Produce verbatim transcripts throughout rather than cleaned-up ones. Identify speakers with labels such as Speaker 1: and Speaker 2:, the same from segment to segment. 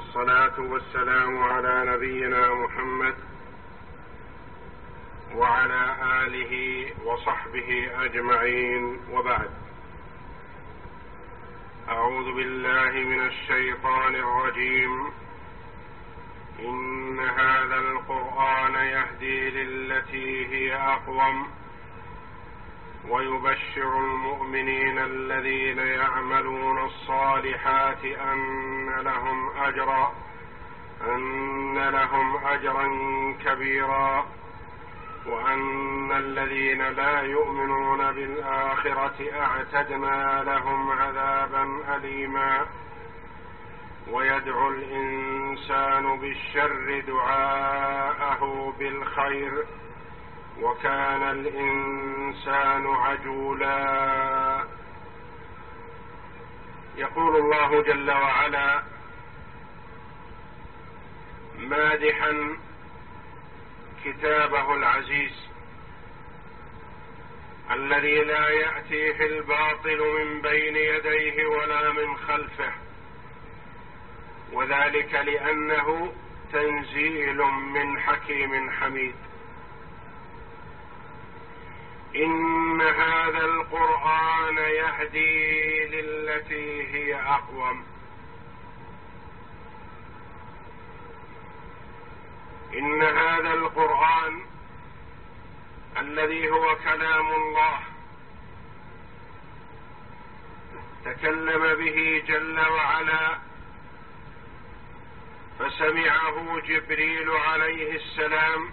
Speaker 1: والصلاة والسلام على نبينا محمد وعلى آله وصحبه أجمعين، وبعد. أعوذ بالله من الشيطان الرجيم. إن هذا القرآن يهدي للتي هي أقوم ويبشر المؤمنين الذين يعملون الصالحات أن لهم أجرا أن لهم أجرا كبيرا وأن الذين لا يؤمنون بالآخرة أعتدنا لهم عذابا أليما. ويدعو الإنسان بالشر دعاءه بالخير وكان الإنسان عجولا. يقول الله جل وعلا مادحا كتابه العزيز الذي لا يأتيه الباطل من بين يديه ولا من خلفه، وذلك لأنه تنزيل من حكيم حميد. إن هذا القرآن يهدي للتي هي أقوم. إن هذا القرآن الذي هو كلام الله تكلم به جل وعلا، فسمعه جبريل عليه السلام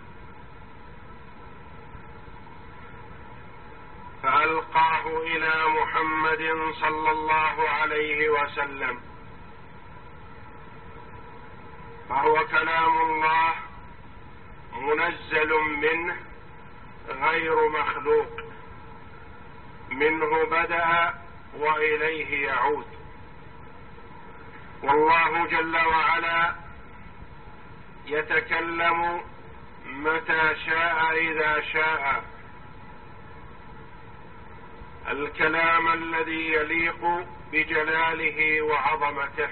Speaker 1: فألقاه إلى محمد صلى الله عليه وسلم، فهو كلام الله منزل منه غير مخلوق، منه بدأ وإليه يعود. والله جل وعلا يتكلم متى شاء إذا شاء الكلام الذي يليق بجلاله وعظمته،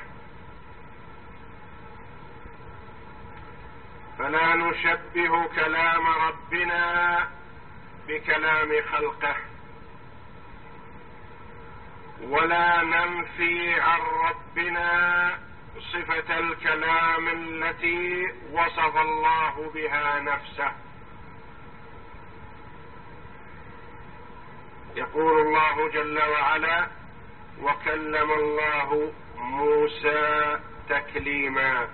Speaker 1: فلا نشبه كلام ربنا بكلام خلقه، ولا ننفي عن ربنا صفة الكلام التي وصف الله بها نفسه. يقول الله جل وعلا: وكلم الله موسى تكليما.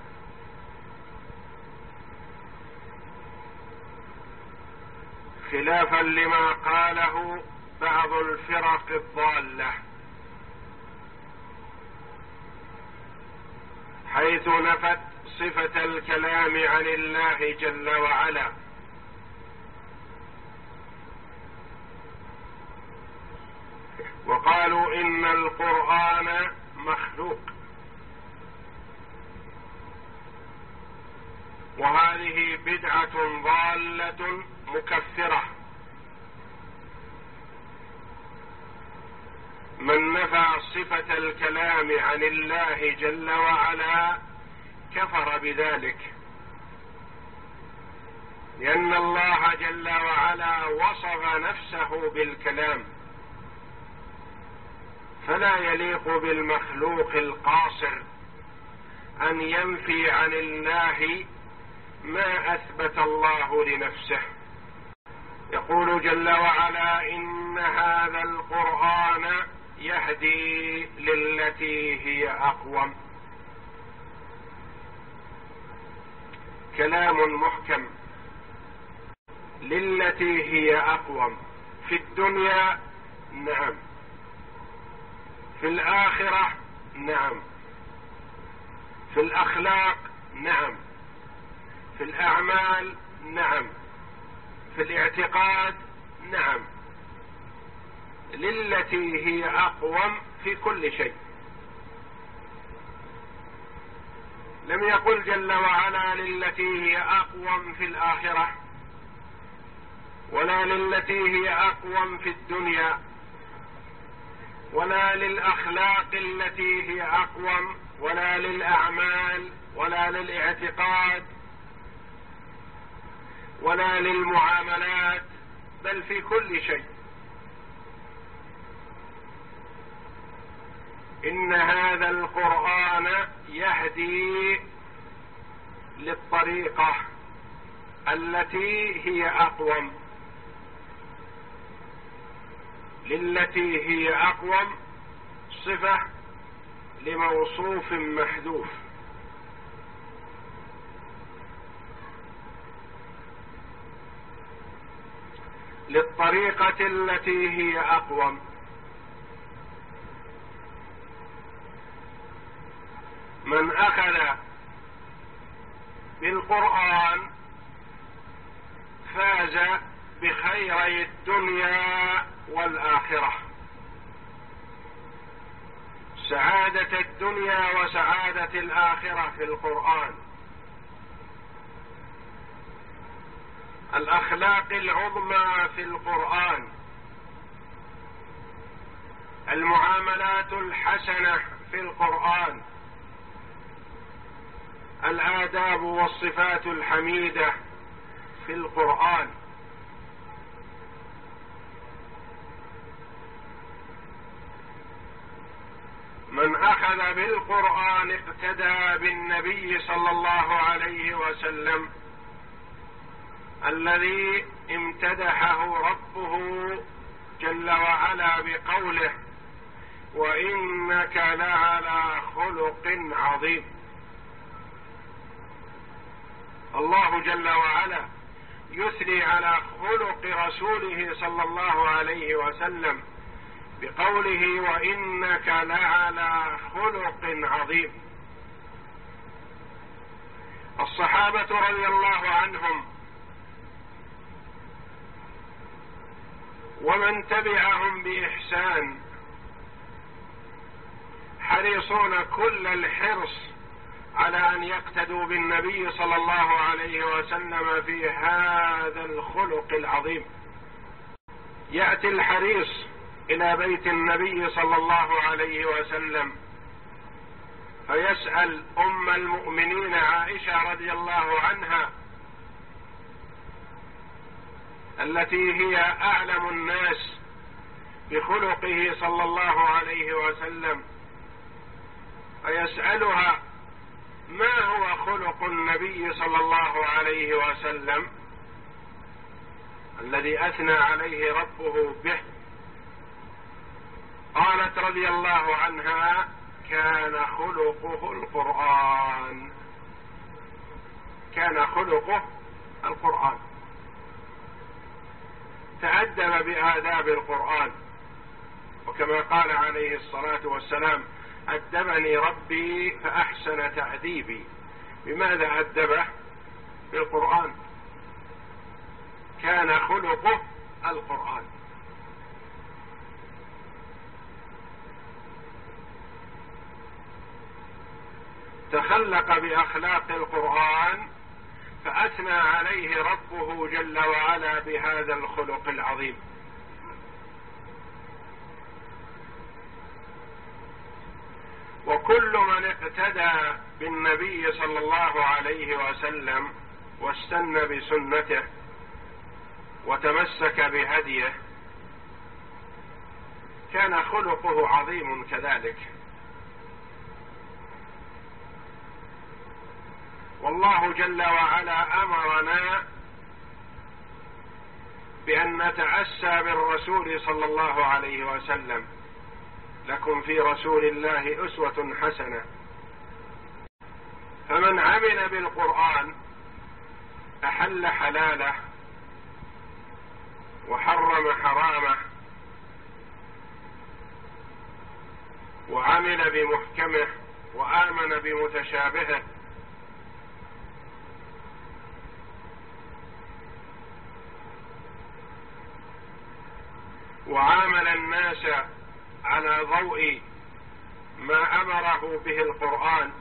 Speaker 1: خلافا لما قاله بعض الفرق الضالة، حيث نفت صفة الكلام عن الله جل وعلا، وقالوا إن القرآن مخلوق، وهذه بدعة ضالة مكفرة. من نفى صفة الكلام عن الله جل وعلا كفر بذلك، لأن الله جل وعلا وصف نفسه بالكلام، فلا يليق بالمخلوق القاصر أن ينفي عن الله ما أثبت الله لنفسه. يقول جل وعلا: إن هذا القرآن يهدي للتي هي أقوم. كلام محكم للتي هي أقوم، في الدنيا نعم، في الآخرة نعم، في الأخلاق نعم، في الأعمال نعم، في الاعتقاد نعم، للتي هي أقوم في كل شيء. لم يقل جل وعلا للتي هي أقوم في الآخرة، ولا للتي هي أقوم في الدنيا، ولا للأخلاق التي هي أقوم، ولا للأعمال، ولا للاعتقاد، ولا للمعاملات، بل في كل شيء. إن هذا القرآن يهدي للطريقة التي هي أقوم، للتي هي أقوم صفة لموصوف محذوف. للطريقة التي هي أقوم. من أخذ بالقرآن فاز بخيري الدنيا والآخرة، سعادة الدنيا وسعادة الآخرة في القرآن. الأخلاق العظمى في القرآن، المعاملات الحسنة في القرآن، الآداب والصفات الحميدة في القرآن. من أخذ بالقرآن اقتدى بالنبي صلى الله عليه وسلم الذي امتدحه ربه جل وعلا بقوله: وإنك لعلى خلق عظيم. الله جل وعلا يثني على خلق رسوله صلى الله عليه وسلم بقوله: وإنك لعلى خلق عظيم. الصحابة رضي الله عنهم ومن تبعهم بإحسان حريصون كل الحرص على أن يقتدوا بالنبي صلى الله عليه وسلم في هذا الخلق العظيم. يأتي الحريص إلى بيت النبي صلى الله عليه وسلم فيسأل أم المؤمنين عائشة رضي الله عنها التي هي أعلم الناس بخلقه صلى الله عليه وسلم، فيسألها: ما هو خلق النبي صلى الله عليه وسلم الذي أثنى عليه ربه به؟ قالت رضي الله عنها: كان خلقه القرآن. كان خلقه القرآن، تأدب بآداب القرآن، وكما قال عليه الصلاة والسلام: أدبني ربي فأحسن تأديبي. بماذا أدبه؟ بالقرآن. كان خلقه القرآن. تخلق بأخلاق القرآن فأثنى عليه ربه جل وعلا بهذا الخلق العظيم. وكل من اقتدى بالنبي صلى الله عليه وسلم واستنى بسنته وتمسك بهديه كان خلقه عظيم كذلك. والله جل وعلا أمرنا بأن نتأسى بالرسول صلى الله عليه وسلم: لكم في رسول الله أسوة حسنة. فمن عمل بالقرآن أحل حلاله وحرم حرامه وعمل بمحكمه وآمن بمتشابهه، وعامل الناس على ضوء ما أمره به القرآن،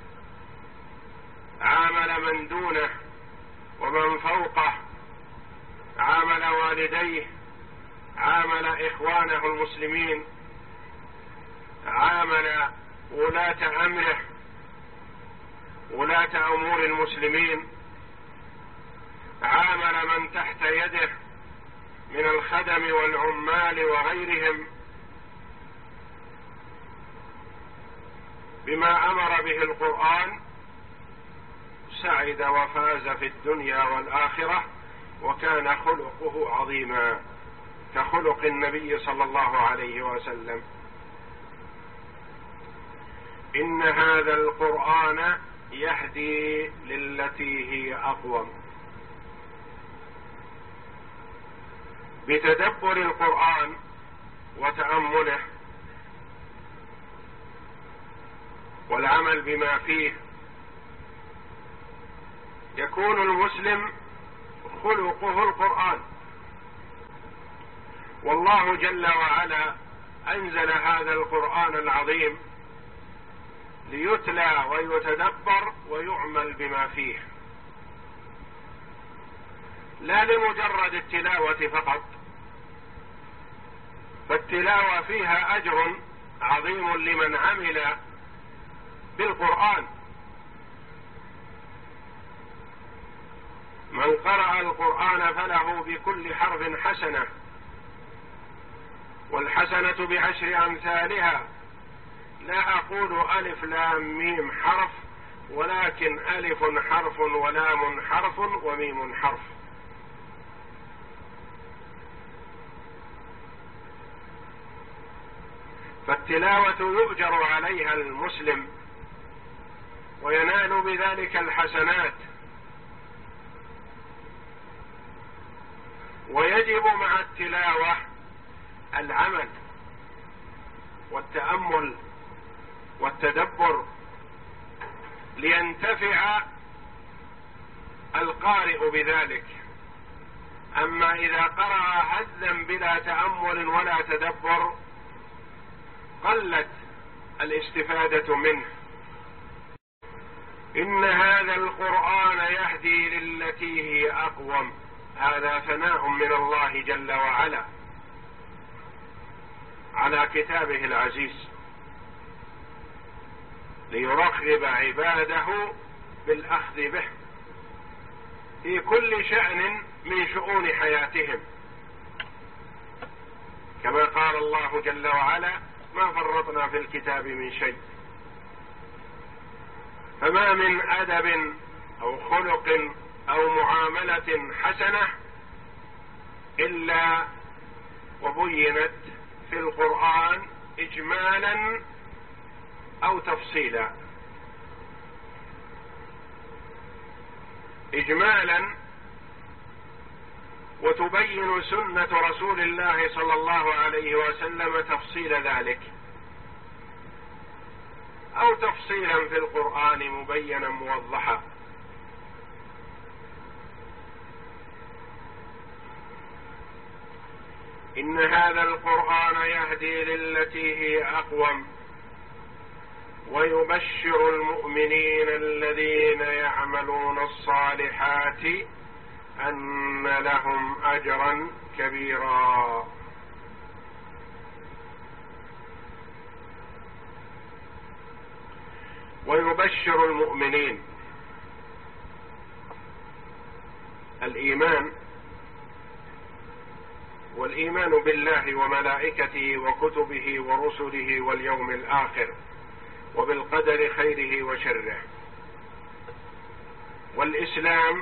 Speaker 1: عامل من دونه ومن فوقه، عامل والديه، عامل إخوانه المسلمين، عامل ولاة أمره، ولاة أمور المسلمين، عامل من تحت يده من الخدم والعمال وغيرهم بما أمر به القرآن، سعد وفاز في الدنيا والآخرة، وكان خلقه عظيما كخلق النبي صلى الله عليه وسلم. إن هذا القرآن يهدي للتي هي أقوم. بتدبر القرآن وتأمله والعمل بما فيه يكون المسلم خلقه القرآن. والله جل وعلا أنزل هذا القرآن العظيم ليتلى ويتدبر ويعمل بما فيه، لا لمجرد التلاوة فقط، فالتلاوة فيها أجر عظيم لمن عمل بالقرآن. من قرأ القرآن فله بكل حرف حسنة، والحسنة بعشر أمثالها. لا أقول ألف لام ميم حرف، ولكن ألف حرف ولام حرف وميم حرف. فالتلاوة يؤجر عليها المسلم وينال بذلك الحسنات، ويجب مع التلاوة العمل والتأمل والتدبر لينتفع القارئ بذلك. أما إذا قرأ هزا بلا تأمل ولا تدبر قلت الاستفادة منه. إن هذا القرآن يهدي للتي هي أقوم. هذا ثناء من الله جل وعلا على كتابه العزيز ليرغب عباده بالأخذ به في كل شأن من شؤون حياتهم، كما قال الله جل وعلا: ما فرطنا في الكتاب من شيء. فما من أدب أو خلق أو معاملة حسنة إلا وبينت في القرآن إجمالا أو تفصيلا. إجمالا وتبين سنة رسول الله صلى الله عليه وسلم تفصيل ذلك، أو تفصيلا في القرآن مبينا موضحا. إن هذا القرآن يهدي للتي هي أقوم ويبشر المؤمنين الذين يعملون الصالحات أن لهم أجرا كبيرا. ويبشر المؤمنين. الإيمان والإيمان بالله وملائكته وكتبه ورسله واليوم الآخر وبالقدر خيره وشره. والإسلام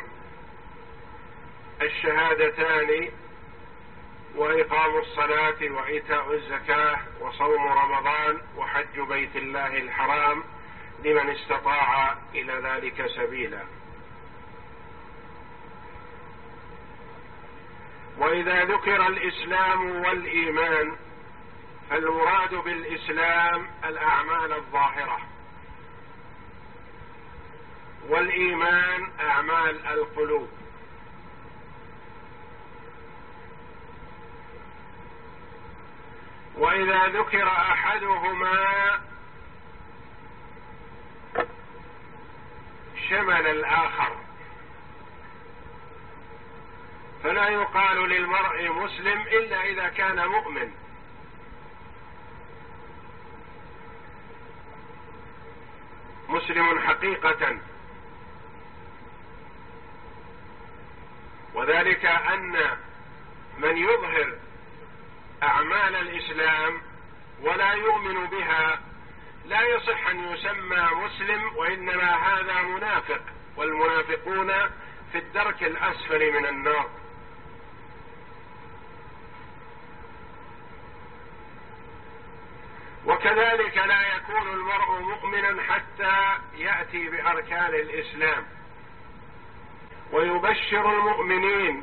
Speaker 1: الشهادتان وإقام الصلاة وإيتاء الزكاة وصوم رمضان وحج بيت الله الحرام لمن استطاع إلى ذلك سبيلا. وإذا ذكر الإسلام والإيمان فالمراد بالإسلام الأعمال الظاهرة، والإيمان أعمال القلوب. وإذا ذكر أحدهما شمل الآخر، فلا يقال للمرء مسلم إلا إذا كان مؤمن، مسلم حقيقة، وذلك أن من يظهر أعمال الإسلام ولا يؤمن بها لا يصح أن يسمى مسلم، وإنما هذا منافق، والمنافقون في الدرك الأسفل من النار. وكذلك لا يكون المرء مؤمنا حتى يأتي بأركان الإسلام. ويبشر المؤمنين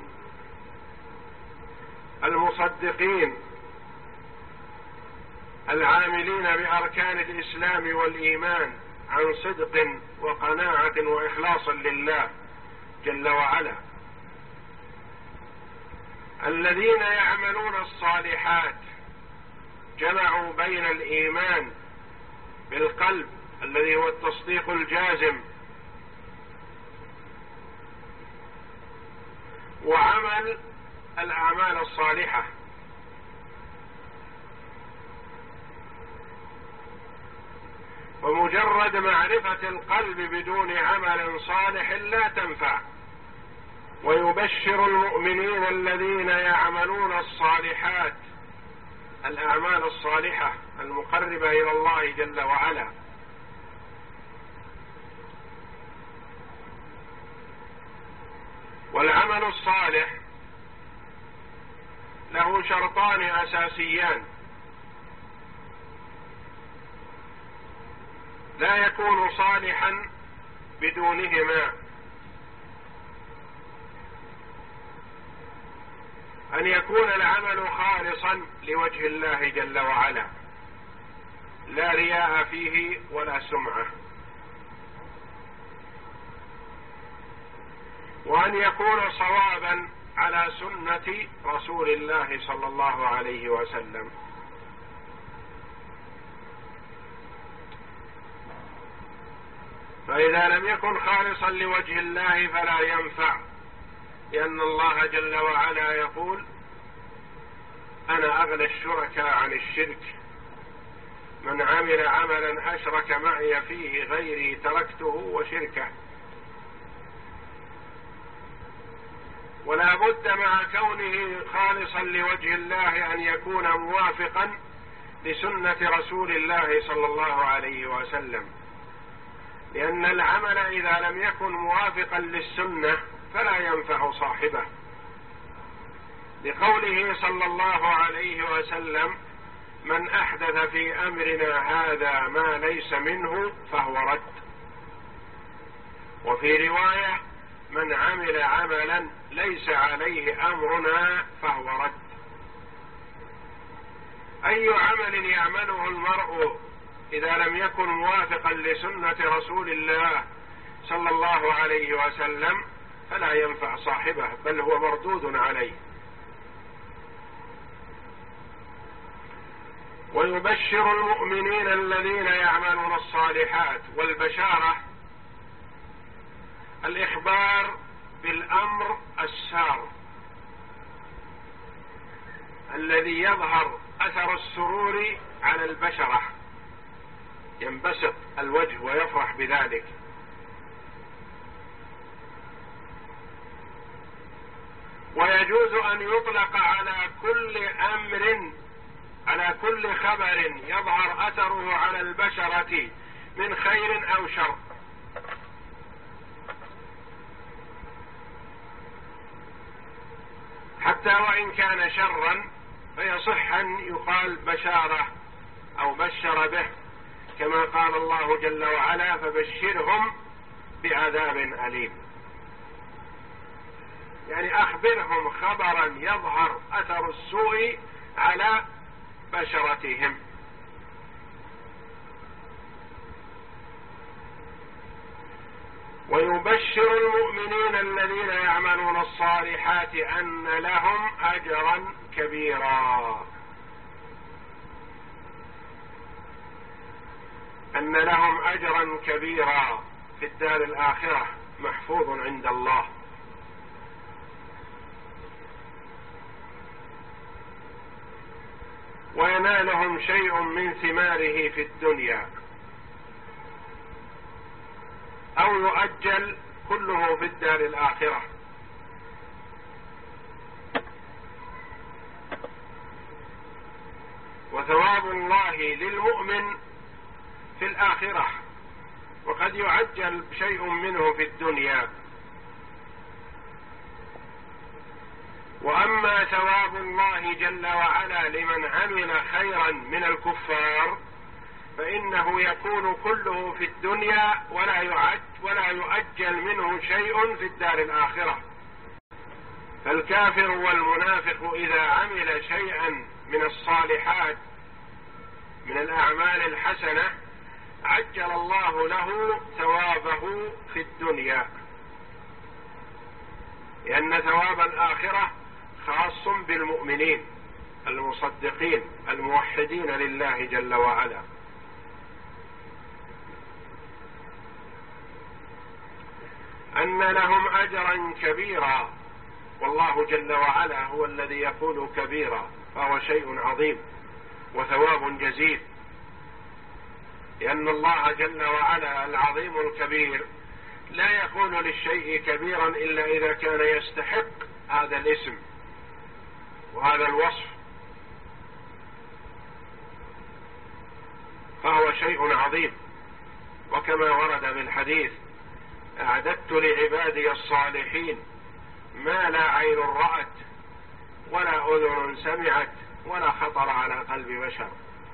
Speaker 1: المصدقين العاملين بأركان الإسلام والإيمان عن صدق وقناعة وإخلاص لله جل وعلا، الذين يعملون الصالحات، جمعوا بين الإيمان بالقلب الذي هو التصديق الجازم وعمل الأعمال الصالحة. ومجرد معرفة القلب بدون عمل صالح لا تنفع. ويبشر المؤمنين الذين يعملون الصالحات، الأعمال الصالحة المقربة إلى الله جل وعلا. والعمل الصالح له شرطان أساسيان لا يكون صالحا بدونهما: أن يكون العمل خالصا لوجه الله جل وعلا، لا رياء فيه ولا سمعة، وأن يكون صوابا على سنة رسول الله صلى الله عليه وسلم. فإذا لم يكن خالصا لوجه الله فلا ينفع، لأن الله جل وعلا يقول: أنا أغنى الشركاء عن الشرك، من عمل عملا أشرك معي فيه غيري تركته وشركه. ولا بد مع كونه خالصا لوجه الله أن يكون موافقا لسنة رسول الله صلى الله عليه وسلم، لأن العمل إذا لم يكن موافقا للسنة فلا ينفع صاحبه، لقوله صلى الله عليه وسلم: من أحدث في أمرنا هذا ما ليس منه فهو رد. وفي رواية: من عمل عملا ليس عليه أمرنا فهو رد. أي عمل يعمله المرء إذا لم يكن موافقا لسنة رسول الله صلى الله عليه وسلم فلا ينفع صاحبه، بل هو مردود عليه. ويبشر المؤمنين الذين يعملون الصالحات. والبشارة الإخبار بالأمر السار الذي يظهر أثر السرور على البشرة، ينبسط الوجه ويفرح بذلك. ويجوز أن يطلق على كل أمر، على كل خبر يظهر أثره على البشرة من خير أو شر. حتى وإن كان شرا فيصح أن يقال بشارة أو بشر به، كما قال الله جل وعلا: فبشرهم بعذاب أليم. يعني أخبرهم خبرا يظهر أثر السوء على بشرتهم. ويبشر المؤمنين الذين يعملون الصالحات أن لهم أجرا كبيرا، أن لهم أجرا كبيرا في الدار الآخرة محفوظ عند الله. وينالهم شيء من ثماره في الدنيا. يؤجل كله في الدار الآخرة. وثواب الله للمؤمن في الآخرة، وقد يعجل شيء منه في الدنيا. وأما ثواب الله جل وعلا لمن عمل خيرا من الكفار فإنه يكون كله في الدنيا ولا يعج ولا يؤجل منه شيء في الدار الآخرة. فالكافر والمنافق إذا عمل شيئا من الصالحات من الأعمال الحسنة عجل الله له ثوابه في الدنيا، لأن ثواب الآخرة خاص بالمؤمنين المصدقين الموحدين لله جل وعلا. أن لهم أجرا كبيرا، والله جل وعلا هو الذي يقول كبيرا، فهو شيء عظيم وثواب جزيل، لأن الله جل وعلا العظيم الكبير لا يقول للشيء كبيرا إلا إذا كان يستحق هذا الاسم وهذا الوصف، فهو شيء عظيم. وكما ورد بالحديث: أعددت لعبادي الصالحين ما لا عين رأت ولا أذن سمعت ولا خطر على قلب بشر.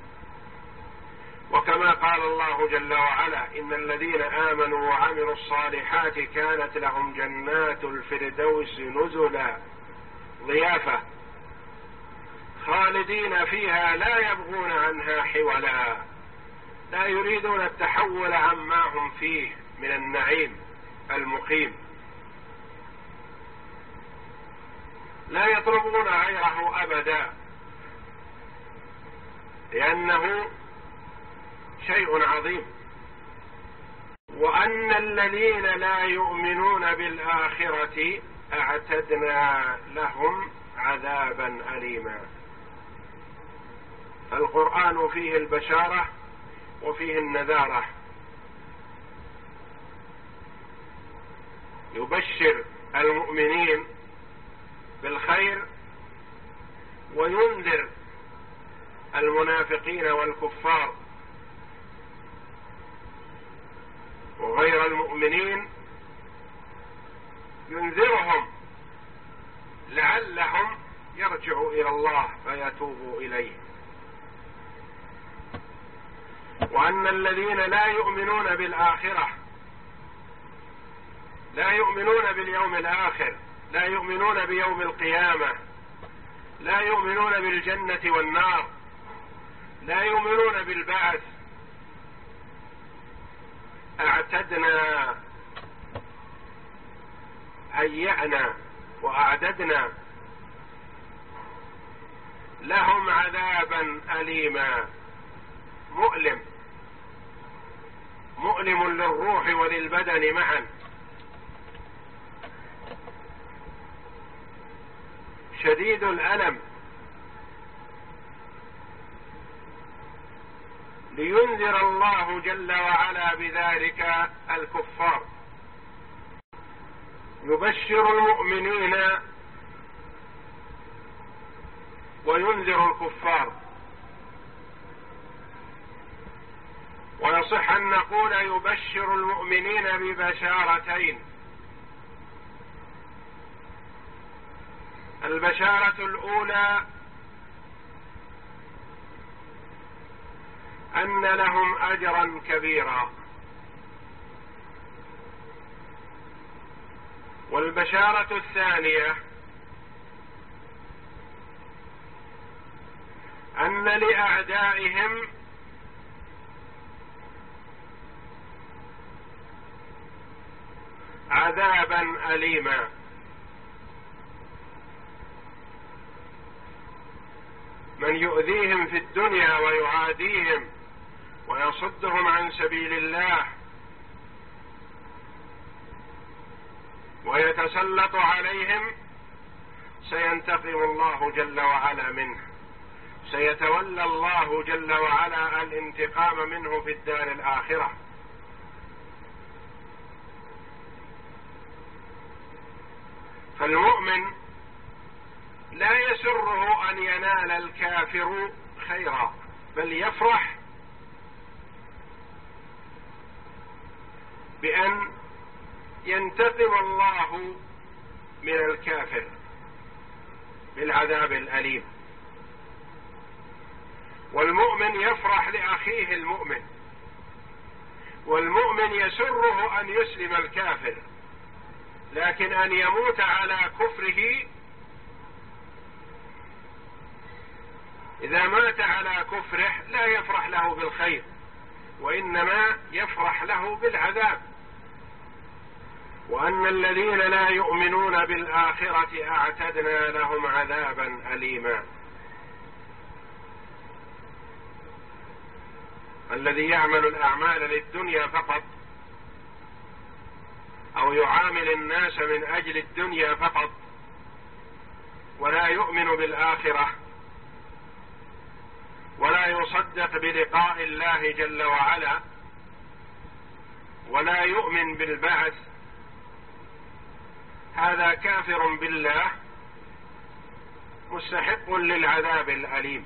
Speaker 1: وكما قال الله جل وعلا: إن الذين آمنوا وعملوا الصالحات كانت لهم جنات الفردوس نزلا ضيافة خالدين فيها لا يبغون عنها حولا، لا يريدون التحول عما هم فيه من النعيم المقيم، لا يطلبون غيره أبدا، لأنه شيء عظيم. وأن الذين لا يؤمنون بالآخرة أعتدنا لهم عذابا أليما. القرآن فيه البشارة وفيه النذارة، يبشر المؤمنين بالخير وينذر المنافقين والكفار وغير المؤمنين، ينذرهم لعلهم يرجعوا إلى الله فيتوبوا إليه. وأن الذين لا يؤمنون بالآخرة، لا يؤمنون باليوم الآخر، لا يؤمنون بيوم القيامة، لا يؤمنون بالجنة والنار، لا يؤمنون بالبعث، أعتدنا هيأنا وأعددنا لهم عذابا أليما، مؤلم مؤلم للروح وللبدن معا، شديد الألم، لينذر الله جل وعلا بذلك الكفار، يبشر المؤمنين وينذر الكفار. ويصح أن نقول يبشر المؤمنين ببشارتين: البشارة الأولى أن لهم أجرا كبيرا، والبشارة الثانية أن لأعدائهم عذابا أليما. من يؤذيهم في الدنيا ويعاديهم ويصدهم عن سبيل الله ويتسلط عليهم سينتقم الله جل وعلا منه، سيتولى الله جل وعلا الانتقام منه في الدار الآخرة. والمؤمن لا يسره أن ينال الكافر خيرا، بل يفرح بأن ينتقم الله من الكافر بالعذاب الأليم. والمؤمن يفرح لأخيه المؤمن، والمؤمن يسره أن يسلم الكافر، لكن أن يموت على كفره، إذا مات على كفره لا يفرح له بالخير، وإنما يفرح له بالعذاب. وأن الذين لا يؤمنون بالآخرة أعتدنا لهم عذابا أليما. الذي يعمل الأعمال للدنيا فقط، أو يعامل الناس من أجل الدنيا فقط، ولا يؤمن بالآخرة، ولا يصدق بلقاء الله جل وعلا، ولا يؤمن بالبعث، هذا كافر بالله مستحق للعذاب الأليم.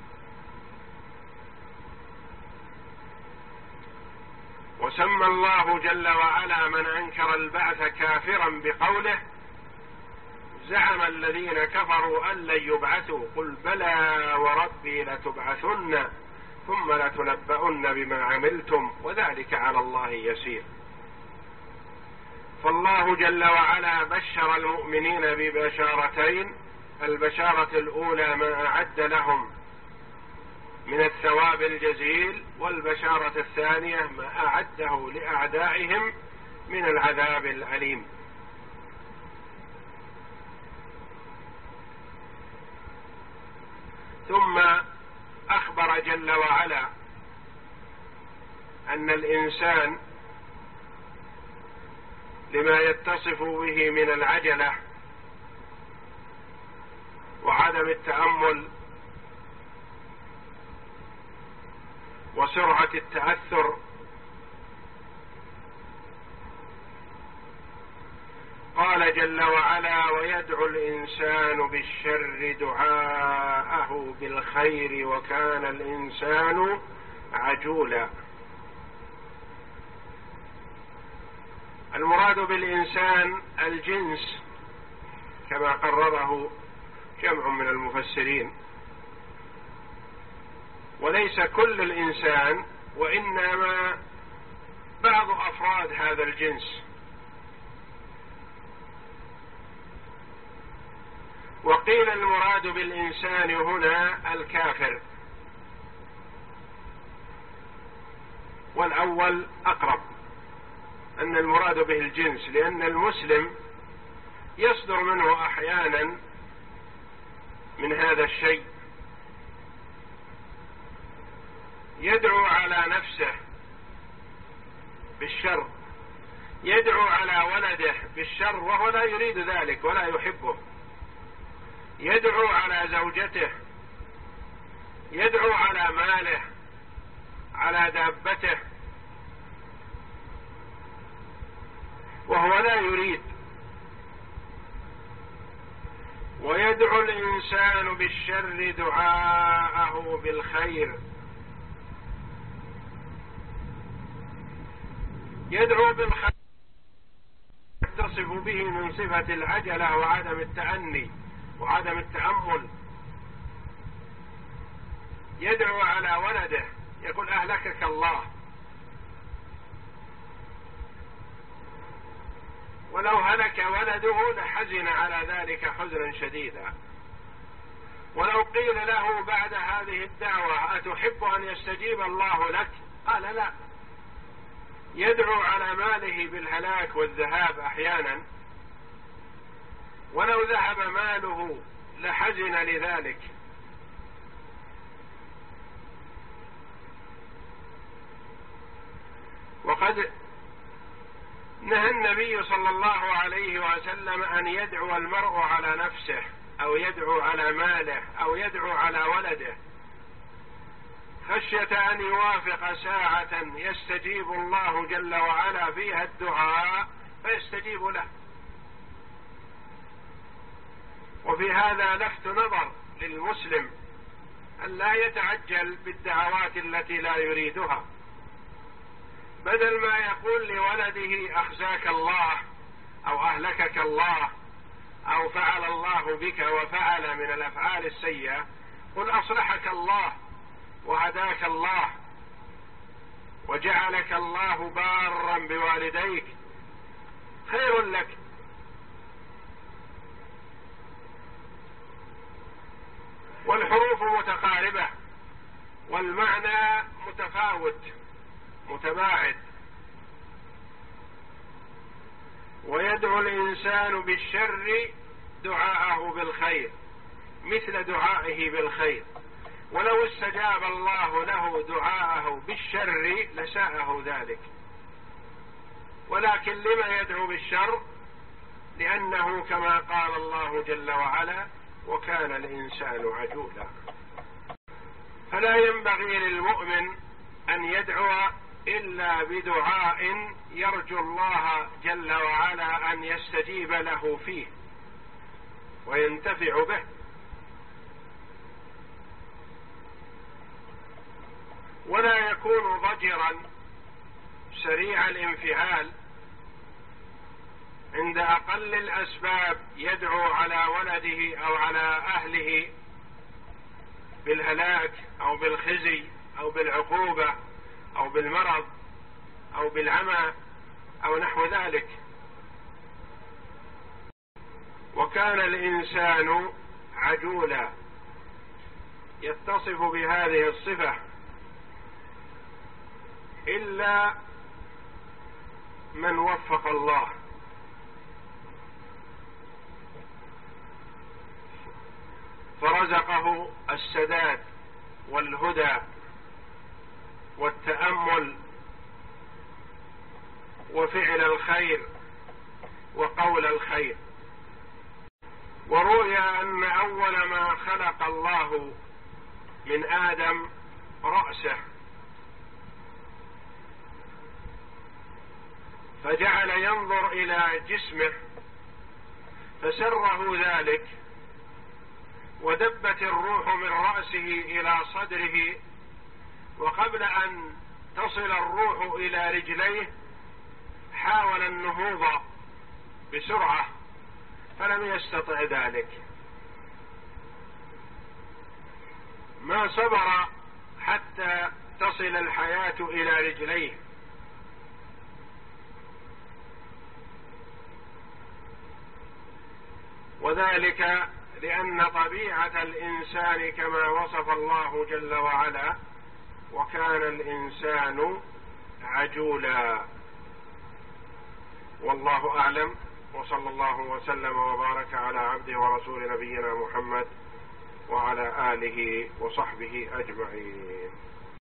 Speaker 1: وسمى الله جل وعلا من أنكر البعث كافرا بقوله: زعم الذين كفروا أن لن يبعثوا قل بلى وربي لتبعثن ثم لتنبؤن بما عملتم وذلك على الله يسير. فالله جل وعلا بشر المؤمنين ببشارتين: البشارة الأولى ما أعد لهم من الثواب الجزيل، والبشارة الثانية ما أعده لأعدائهم من العذاب الأليم. ثم أخبر جل وعلا أن الإنسان لما يتصف به من العجلة وعدم التأمل وسرعة التأثر، قال جل وعلا: ويدعو الإنسان بالشر دعاءه بالخير وكان الإنسان عجولا. المراد بالإنسان الجنس كما قرره جمع من المفسرين، وليس كل الإنسان، وإنما بعض أفراد هذا الجنس. وقيل المراد بالإنسان هنا الكافر، والأول أقرب، أن المراد به الجنس، لأن المسلم يصدر منه أحيانا من هذا الشيء، يدعو على نفسه بالشر، يدعو على ولده بالشر وهو لا يريد ذلك ولا يحبه، يدعو على زوجته، يدعو على ماله، على دابته، وهو لا يريد. ويدعو الإنسان بالشر دعاءه بالخير، يدعو بالخير يتصف به من صفة العجلة وعدم التأني وعدم التأمل. يدعو على ولده، يقول أهلكك الله، ولو هلك ولده لحزن على ذلك حزنا شديدا. ولو قيل له بعد هذه الدعوة: أتحب أن يستجيب الله لك؟ قال لا. يدعو على ماله بالهلاك والذهاب أحيانا، ولو ذهب ماله لحزن لذلك. وقد نهى النبي صلى الله عليه وسلم أن يدعو المرء على نفسه أو يدعو على ماله أو يدعو على ولده، خشية أن يوافق ساعة يستجيب الله جل وعلا فيها الدعاء فيستجيب له. وفي هذا لفت نظر للمسلم أن لا يتعجل بالدعوات التي لا يريدها، بدل ما يقول لولده أخزاك الله أو أهلكك الله أو فعل الله بك وفعل من الأفعال السيئة، قل أصلحك الله وهداك الله وجعلك الله بارا بوالديك، خير لك. والحروف متقاربة والمعنى متفاوت متباعد. ويدعو الإنسان بالشر دعاءه بالخير مثل دعائه بالخير، ولو استجاب الله له دعاءه بالشر لساءه ذلك، ولكن لما يدعو بالشر؟ لأنه كما قال الله جل وعلا: وكان الإنسان عجولا. فلا ينبغي للمؤمن أن يدعو إلا بدعاء يرجو الله جل وعلا أن يستجيب له فيه وينتفع به، ولا يكون ضجرا سريع الانفعال عند أقل الأسباب، يدعو على ولده أو على أهله بالهلاك أو بالخزي أو بالعقوبة أو بالمرض أو بالعمى أو نحو ذلك. وكان الإنسان عجولا، يتصف بهذه الصفة إلا من وفق الله، فرزقه السداد والهدى والتأمل وفعل الخير وقول الخير. وروي أن أول ما خلق الله من آدم رأسه، فجعل ينظر إلى جسمه فسره ذلك، ودبت الروح من رأسه إلى صدره، وقبل أن تصل الروح إلى رجليه حاول النهوض بسرعة فلم يستطع ذلك، ما صبر حتى تصل الحياة إلى رجليه. وذلك لأن طبيعة الإنسان كما وصف الله جل وعلا: وكان الإنسان عجولا. والله أعلم، وصلى الله وسلم وبارك على عبده ورسول نبينا محمد وعلى آله وصحبه أجمعين.